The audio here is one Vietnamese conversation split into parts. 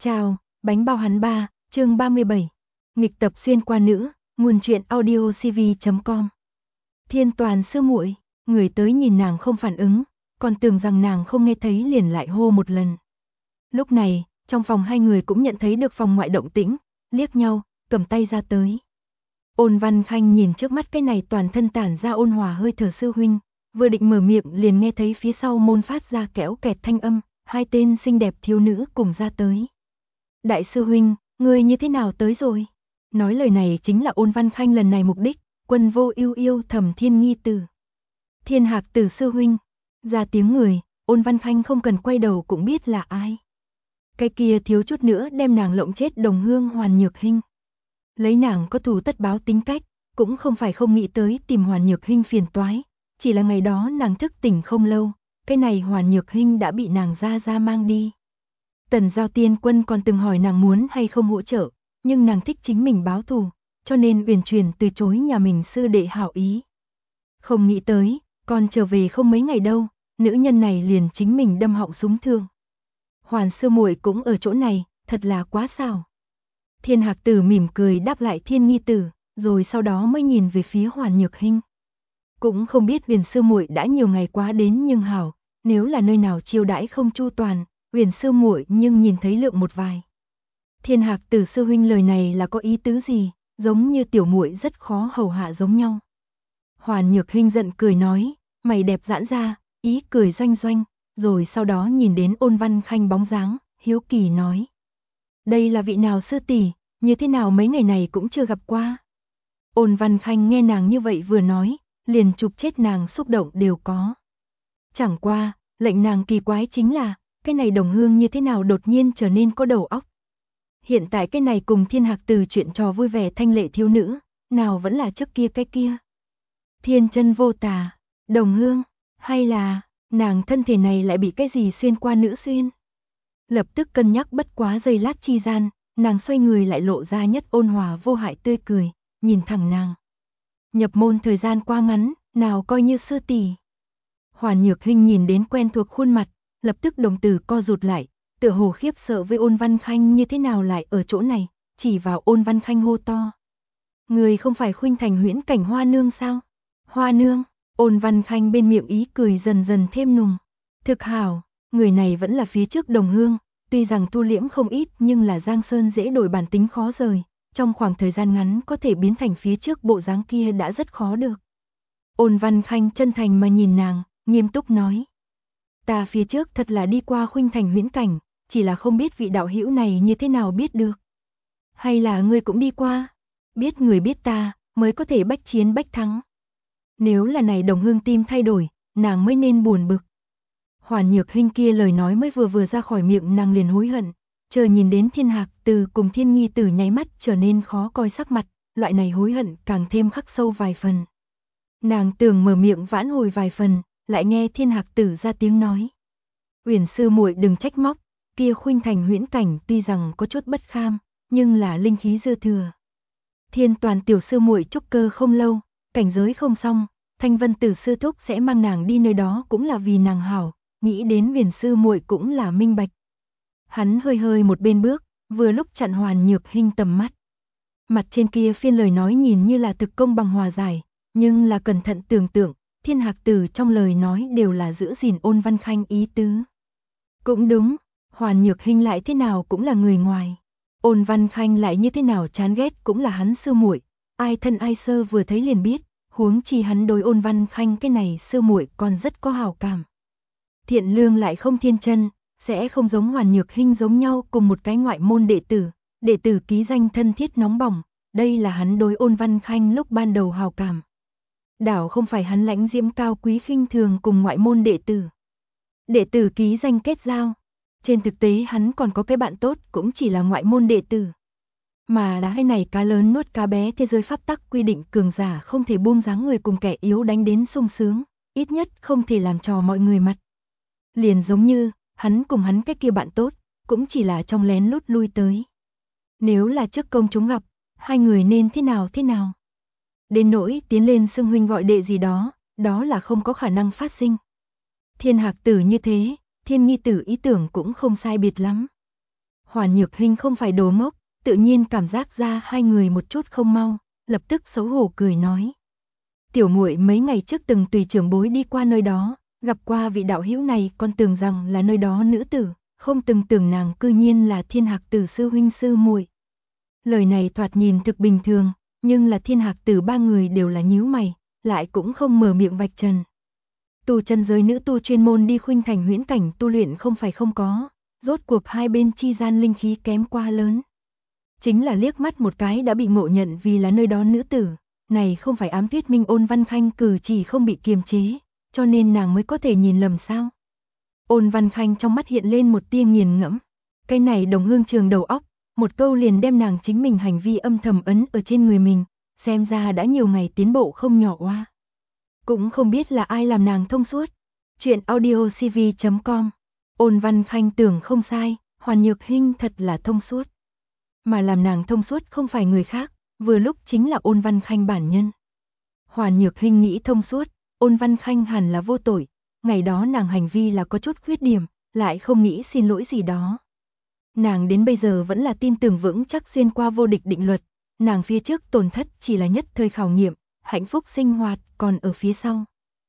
Chào, bánh bao hắn ba, chương 37. Nghịch tập xuyên qua nữ, nguồn truyện audiocv.com. Thiên Toàn sư muội, người tới nhìn nàng không phản ứng, còn tưởng rằng nàng không nghe thấy liền lại hô một lần. Lúc này, trong phòng hai người cũng nhận thấy được phòng ngoại động tĩnh, liếc nhau, cầm tay ra tới. Ôn Văn Khanh nhìn trước mắt cái này toàn thân tản ra ôn hòa hơi thở sư huynh, vừa định mở miệng liền nghe thấy phía sau môn phát ra kéo kẹt thanh âm, hai tên xinh đẹp thiếu nữ cùng ra tới. Đại sư huynh, ngươi như thế nào tới rồi? Nói lời này chính là Ôn Văn Khanh lần này mục đích, Quân Vô Ưu yêu Thẩm Thiên Nghi Tử. Thiên Hạc Tử sư huynh, ra tiếng người, Ôn Văn Khanh không cần quay đầu cũng biết là ai. Cái kia thiếu chút nữa đem nàng lộng chết đồng hương Hoàn Nhược Hinh. Lấy nàng có thù tất báo tính cách, cũng không phải không nghĩ tới tìm Hoàn Nhược Hinh phiền toái, chỉ là ngày đó nàng thức tỉnh không lâu, cái này Hoàn Nhược Hinh đã bị nàng ra mang đi. Tần Giao Tiên Quân còn từng hỏi nàng muốn hay không hỗ trợ, nhưng nàng thích chính mình báo thù, cho nên uyển chuyển từ chối nhà mình sư đệ hảo ý. Không nghĩ tới, còn trở về không mấy ngày đâu, nữ nhân này liền chính mình đâm họng súng thương. Hoàn sư muội cũng ở chỗ này, thật là quá xảo. Thiên Hạc Tử mỉm cười đáp lại Thiên Nghi Tử, rồi sau đó mới nhìn về phía Hoàn Nhược Hinh. Cũng không biết Huyền sư muội đã nhiều ngày quá đến nhưng hảo, nếu là nơi nào chiêu đãi không chu toàn, Huyền sư muội nhưng nhìn thấy lượng một vài. Thiên Hạc Tử sư huynh lời này là có ý tứ gì, giống như tiểu muội rất khó hầu hạ giống nhau. Hoàn Nhược Hinh giận cười nói, mày đẹp giãn ra, ý cười doanh doanh, rồi sau đó nhìn đến Ôn Văn Khanh bóng dáng, hiếu kỳ nói. Đây là vị nào sư tỷ, như thế nào mấy ngày này cũng chưa gặp qua. Ôn Văn Khanh nghe nàng như vậy vừa nói, liền chụp chết nàng xúc động đều có. Chẳng qua, lệnh nàng kỳ quái chính là, cái này đồng hương như thế nào đột nhiên trở nên có đầu óc. Hiện tại cái này cùng Thiên Hạc Tử chuyện trò vui vẻ thanh lệ thiếu nữ, nào vẫn là trước kia cái kia. Thiên chân vô tà, đồng hương, hay là, nàng thân thể này lại bị cái gì xuyên qua nữ xuyên. Lập tức cân nhắc bất quá giây lát chi gian, nàng xoay người lại lộ ra nhất ôn hòa vô hại tươi cười, nhìn thẳng nàng. Nhập môn thời gian qua ngắn, nào coi như sư tỷ. Hoàn Nhược Hinh nhìn đến quen thuộc khuôn mặt, lập tức đồng tử co rụt lại, tựa hồ khiếp sợ với Ôn Văn Khanh như thế nào lại ở chỗ này, chỉ vào Ôn Văn Khanh hô to. Người không phải Khuynh Thành Huyễn Cảnh Hoa Nương sao? Hoa Nương, Ôn Văn Khanh bên miệng ý cười dần dần thêm nùng. Thực hảo, người này vẫn là phía trước đồng hương, tuy rằng tu liễm không ít nhưng là Giang Sơn dễ đổi bản tính khó rời, trong khoảng thời gian ngắn có thể biến thành phía trước bộ dáng kia đã rất khó được. Ôn Văn Khanh chân thành mà nhìn nàng, nghiêm túc nói. Ta phía trước thật là đi qua Khuynh Thành Huyễn Cảnh, chỉ là không biết vị đạo hữu này như thế nào biết được. Hay là ngươi cũng đi qua, biết người biết ta, mới có thể bách chiến bách thắng. Nếu là này đồng hương tim thay đổi, nàng mới nên buồn bực. Hoàn Nhược Hinh kia lời nói mới vừa ra khỏi miệng nàng liền hối hận, chờ nhìn đến Thiên Hạc Tử cùng Thiên Nghi Tử nháy mắt trở nên khó coi sắc mặt, loại này hối hận càng thêm khắc sâu vài phần. Nàng tưởng mở miệng vãn hồi vài phần, lại nghe Thiên Hạc Tử ra tiếng nói. Uyển sư muội đừng trách móc, kia Khuynh Thành Huyễn Cảnh tuy rằng có chút bất kham, nhưng là linh khí dư thừa. Thiên Toàn tiểu sư muội trúc cơ không lâu, cảnh giới không xong, Thanh Vân Tử sư thúc sẽ mang nàng đi nơi đó cũng là vì nàng hảo, nghĩ đến Uyển sư muội cũng là minh bạch. Hắn hơi một bên bước, vừa lúc chặn Hoàn Nhược Hinh tầm mắt. Mặt trên kia phiên lời nói nhìn như là thực công bằng hòa giải, nhưng là cẩn thận tưởng tượng, Thiên Hạc Tử trong lời nói đều là giữ gìn Ôn Văn Khanh ý tứ. Cũng đúng, Hoàn Nhược Hinh lại thế nào cũng là người ngoài. Ôn Văn Khanh lại như thế nào chán ghét cũng là hắn sư muội, ai thân ai sơ vừa thấy liền biết, huống chi hắn đối Ôn Văn Khanh cái này sư muội còn rất có hảo cảm. Thiện lương lại không thiên chân, sẽ không giống Hoàn Nhược Hinh giống nhau cùng một cái ngoại môn đệ tử ký danh thân thiết nóng bỏng, đây là hắn đối Ôn Văn Khanh lúc ban đầu hảo cảm. Đảo không phải hắn lãnh diễm cao quý khinh thường cùng ngoại môn đệ tử. Đệ tử ký danh kết giao, trên thực tế hắn còn có cái bạn tốt cũng chỉ là ngoại môn đệ tử. Mà đá này cá lớn nuốt cá bé, thế giới pháp tắc quy định cường giả không thể buông dáng người cùng kẻ yếu đánh đến sung sướng, ít nhất không thể làm trò mọi người mặt. Liền giống như, hắn cùng hắn cái kia bạn tốt, cũng chỉ là trong lén lút lui tới. Nếu là trước công chúng gặp, hai người nên thế nào? Đến nỗi tiến lên xưng huynh gọi đệ gì đó, đó là không có khả năng phát sinh. Thiên Hạc Tử như thế, Thiên Nghi Tử ý tưởng cũng không sai biệt lắm. Hoàn Nhược Hinh không phải đồ ngốc, tự nhiên cảm giác ra hai người một chút không mau, lập tức xấu hổ cười nói. Tiểu muội mấy ngày trước từng tùy trưởng bối đi qua nơi đó, gặp qua vị đạo hữu này, con tưởng rằng là nơi đó nữ tử, không từng tưởng nàng cư nhiên là Thiên Hạc Tử sư huynh sư muội. Lời này thoạt nhìn thực bình thường, nhưng là Thiên Hạc Tử ba người đều là nhíu mày, lại cũng không mở miệng vạch trần. Tu chân giới nữ tu chuyên môn đi khuynh thành huyễn cảnh tu luyện không phải không có, rốt cuộc hai bên chi gian linh khí kém quá lớn. Chính là liếc mắt một cái đã bị ngộ nhận vì là nơi đó nữ tử, này không phải ám thuyết minh Ôn Văn Khanh cử chỉ không bị kiềm chế, cho nên nàng mới có thể nhìn lầm sao. Ôn Văn Khanh trong mắt hiện lên một tia nghiền ngẫm, cái này đồng hương trường đầu óc, một câu liền đem nàng chính mình hành vi âm thầm ấn ở trên người mình, xem ra đã nhiều ngày tiến bộ không nhỏ oa. Cũng không biết là ai làm nàng thông suốt. Chuyện audiocv.com. Ôn Văn Khanh tưởng không sai, Hoàn Nhược Hinh thật là thông suốt. Mà làm nàng thông suốt không phải người khác, vừa lúc chính là Ôn Văn Khanh bản nhân. Hoàn Nhược Hinh nghĩ thông suốt, Ôn Văn Khanh hẳn là vô tội, ngày đó nàng hành vi là có chút khuyết điểm, lại không nghĩ xin lỗi gì đó. Nàng đến bây giờ vẫn là tin tưởng vững chắc xuyên qua vô địch định luật, nàng phía trước tổn thất chỉ là nhất thời khảo nghiệm, hạnh phúc sinh hoạt còn ở phía sau.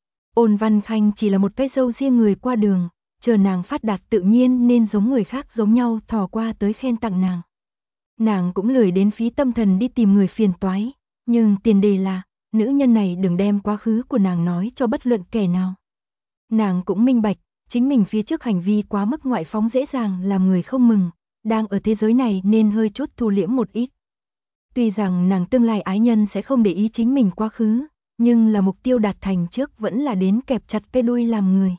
Ôn Văn Khanh chỉ là một cái dâu riêng người qua đường, chờ nàng phát đạt tự nhiên nên giống người khác giống nhau thò qua tới khen tặng nàng. Nàng cũng lười đến phí tâm thần đi tìm người phiền toái, nhưng tiền đề là, nữ nhân này đừng đem quá khứ của nàng nói cho bất luận kẻ nào. Nàng cũng minh bạch, chính mình phía trước hành vi quá mức ngoại phóng dễ dàng làm người không mừng, đang ở thế giới này nên hơi chút thu liễm một ít. Tuy rằng nàng tương lai ái nhân sẽ không để ý chính mình quá khứ, nhưng là mục tiêu đạt thành trước vẫn là đến kẹp chặt cái đuôi làm người.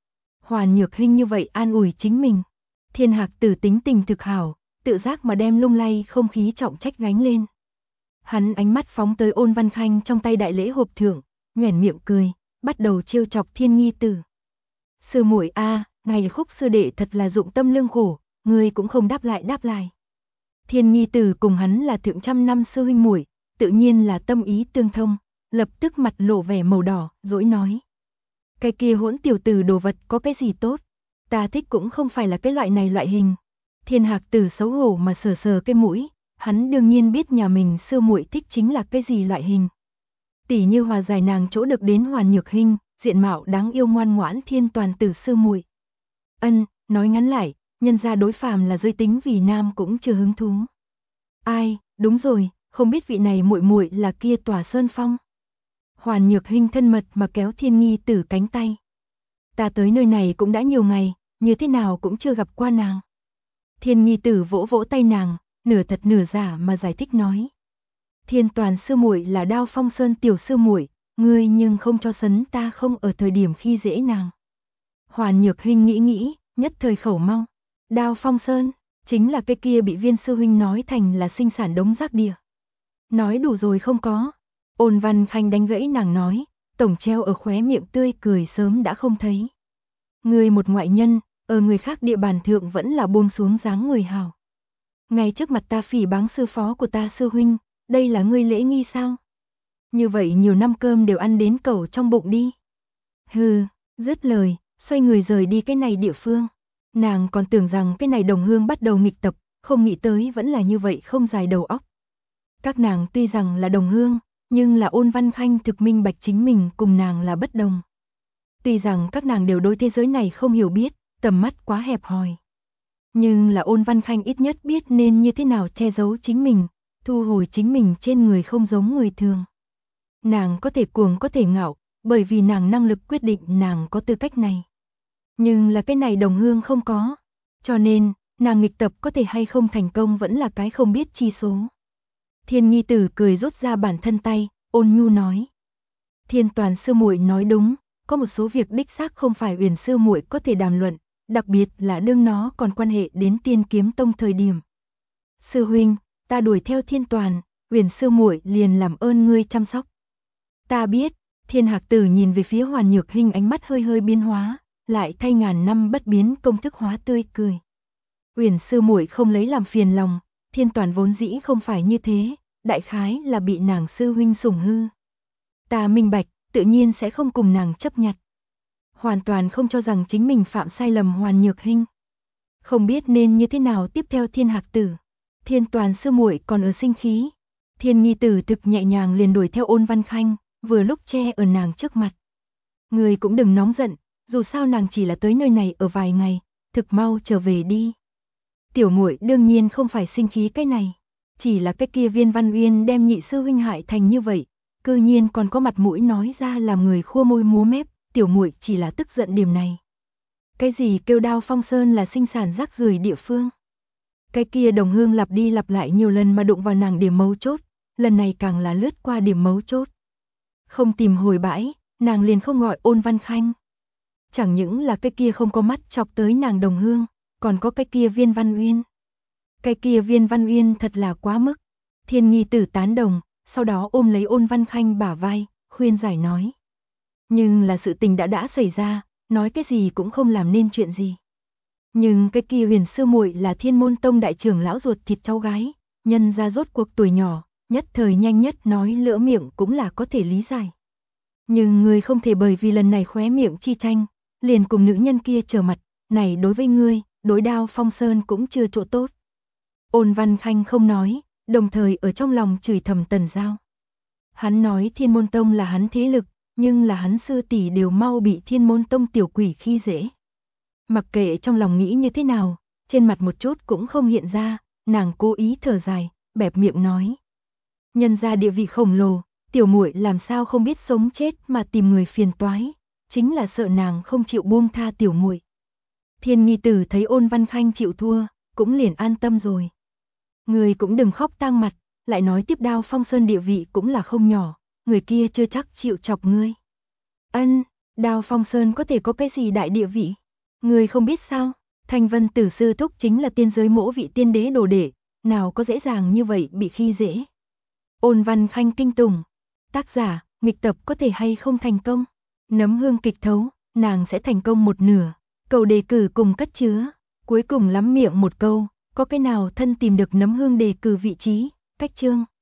Hoàn Nhược Hinh như vậy an ủi chính mình. Thiên Hạc Tử tính tình thực hảo, tự giác mà đem lung lay không khí trọng trách gánh lên. Hắn ánh mắt phóng tới Ôn Văn Khanh trong tay đại lễ hộp thưởng, nhoẻn miệng cười, bắt đầu trêu chọc Thiên Nghi Tử. Sư muội a, ngày Khúc sư đệ thật là dụng tâm lương khổ, ngươi cũng không đáp lại. Thiên Nghi Tử cùng hắn là thượng trăm năm sư huynh muội, tự nhiên là tâm ý tương thông, lập tức mặt lộ vẻ màu đỏ, dỗi nói. Cái kia hỗn tiểu tử đồ vật có cái gì tốt, ta thích cũng không phải là cái loại này loại hình. Thiên Hạc Tử xấu hổ mà sờ sờ cái mũi, hắn đương nhiên biết nhà mình sư muội thích chính là cái gì loại hình. Tỷ như hòa giải nàng chỗ được đến Hoàn Nhược Hinh, diện mạo đáng yêu ngoan ngoãn Thiên Toàn Tử sư muội. Nói ngắn lại, nhân gia đối phàm là giới tính vì nam cũng chưa hứng thú. Ai, đúng rồi, không biết vị này muội muội là kia Tỏa Sơn Phong. Hoàn Nhược Hinh thân mật mà kéo Thiên Nghi Tử cánh tay. Ta tới nơi này cũng đã nhiều ngày, như thế nào cũng chưa gặp qua nàng. Thiên Nghi Tử vỗ vỗ tay nàng, nửa thật nửa giả mà giải thích nói. Thiên Toàn sư muội là Đao Phong Sơn tiểu sư muội, ngươi nhưng không cho sấn ta không ở thời điểm khi dễ nàng. Hoàn Nhược Hinh nghĩ, nhất thời khẩu mau. Đao Phong Sơn, chính là cái kia bị Viên sư huynh nói thành là sinh sản đống rác địa. Nói đủ rồi không có. Ôn Văn Khanh đánh gãy nàng nói, tổng treo ở khóe miệng tươi cười sớm đã không thấy. Ngươi một ngoại nhân, ở người khác địa bàn thượng vẫn là buông xuống dáng người hào. Ngay trước mặt ta phỉ báng sư phó của ta sư huynh, đây là ngươi lễ nghi sao? Như vậy nhiều năm cơm đều ăn đến cẩu trong bụng đi. Hừ, dứt lời, xoay người rời đi cái này địa phương. Nàng còn tưởng rằng cái này đồng hương bắt đầu nghịch tập, không nghĩ tới vẫn là như vậy không dài đầu óc. Các nàng tuy rằng là đồng hương, nhưng là Ôn Văn Khanh thực minh bạch chính mình cùng nàng là bất đồng. Tuy rằng các nàng đều đối thế giới này không hiểu biết, tầm mắt quá hẹp hòi. Nhưng là Ôn Văn Khanh ít nhất biết nên như thế nào che giấu chính mình, thu hồi chính mình trên người không giống người thường. Nàng có thể cuồng có thể ngạo, bởi vì nàng năng lực quyết định nàng có tư cách này. Nhưng là cái này đồng hương không có, cho nên, nàng nghịch tập có thể hay không thành công vẫn là cái không biết chi số. Thiên Nghi Tử cười rút ra bản thân tay, ôn nhu nói. Thiên Toàn sư muội nói đúng, có một số việc đích xác không phải Uyển sư muội có thể đàm luận, đặc biệt là đương nó còn quan hệ đến Tiên Kiếm Tông thời điểm. Sư huynh, ta đuổi theo Thiên Toàn, Uyển sư muội liền làm ơn ngươi chăm sóc. Ta biết. Thiên Hạc Tử nhìn về phía Hoàn Nhược Hinh ánh mắt hơi hơi biến hóa, lại thay ngàn năm bất biến công thức hóa tươi cười. Uyển sư muội không lấy làm phiền lòng, Thiên Toàn vốn dĩ không phải như thế, đại khái là bị nàng sư huynh sủng hư. Ta minh bạch, tự nhiên sẽ không cùng nàng chấp nhặt. Hoàn toàn không cho rằng chính mình phạm sai lầm Hoàn Nhược Hinh. Không biết nên như thế nào tiếp theo Thiên Hạc Tử. Thiên Toàn sư muội còn ở sinh khí. Thiên Nghi Tử thực nhẹ nhàng liền đuổi theo Ôn Văn Khanh, vừa lúc che ở nàng trước mặt. Người cũng đừng nóng giận, dù sao nàng chỉ là tới nơi này ở vài ngày, thực mau trở về đi. Tiểu muội đương nhiên không phải sinh khí cái này, chỉ là cái kia Viên Văn Uyên đem nhị sư huynh hại thành như vậy, cư nhiên còn có mặt mũi nói ra làm người khua môi múa mép, tiểu muội chỉ là tức giận điểm này. Cái gì kêu Đao Phong Sơn là sinh sản rác rưởi địa phương? Cái kia Đồng Hương lặp đi lặp lại nhiều lần mà đụng vào nàng điểm mấu chốt, lần này càng là lướt qua điểm mấu chốt. Không tìm hồi bãi, nàng liền không gọi Ôn Văn Khanh. Chẳng những là cái kia không có mắt chọc tới nàng Đồng Hương, còn có cái kia Viên Văn Uyên. Cái kia Viên Văn Uyên thật là quá mức. Thiên Nghi Tử tán đồng, sau đó ôm lấy Ôn Văn Khanh bả vai, khuyên giải nói. Nhưng là sự tình đã xảy ra, nói cái gì cũng không làm nên chuyện gì. Nhưng cái kia Huyền sư muội là Thiên Môn Tông đại trưởng lão ruột thịt cháu gái, nhân ra rốt cuộc tuổi nhỏ, nhất thời nhanh nhất nói lỡ miệng cũng là có thể lý giải. Nhưng ngươi không thể bởi vì lần này khóe miệng chi tranh, liền cùng nữ nhân kia trở mặt, này đối với ngươi, đối Đao Phong Sơn cũng chưa chỗ tốt. Ôn Văn Khanh không nói, đồng thời ở trong lòng chửi thầm Tần Giao. Hắn nói Thiên Môn Tông là hắn thế lực, nhưng là hắn sư tỷ đều mau bị Thiên Môn Tông tiểu quỷ khi dễ. Mặc kệ trong lòng nghĩ như thế nào, trên mặt một chút cũng không hiện ra, nàng cố ý thở dài, bẹp miệng nói. Nhân ra địa vị khổng lồ, tiểu muội làm sao không biết sống chết mà tìm người phiền toái, chính là sợ nàng không chịu buông tha tiểu muội. Thiên Nghi Tử thấy Ôn Văn Khanh chịu thua, cũng liền an tâm rồi. Người cũng đừng khóc tang mặt, lại nói tiếp Đao Phong Sơn địa vị cũng là không nhỏ, người kia chưa chắc chịu chọc ngươi. Ân, Đao Phong Sơn có thể có cái gì đại địa vị? Người không biết sao, Thanh Vân Tử sư thúc chính là tiên giới mỗ vị tiên đế đồ đệ, nào có dễ dàng như vậy bị khi dễ. Ôn Văn Khanh kinh tủng, tác giả, nghịch tập có thể hay không thành công? Nấm hương kịch thấu, nàng sẽ thành công một nửa, cầu đề cử cùng cất chứa, cuối cùng lắm miệng một câu, có cái nào thân tìm được nấm hương đề cử vị trí, cách chương.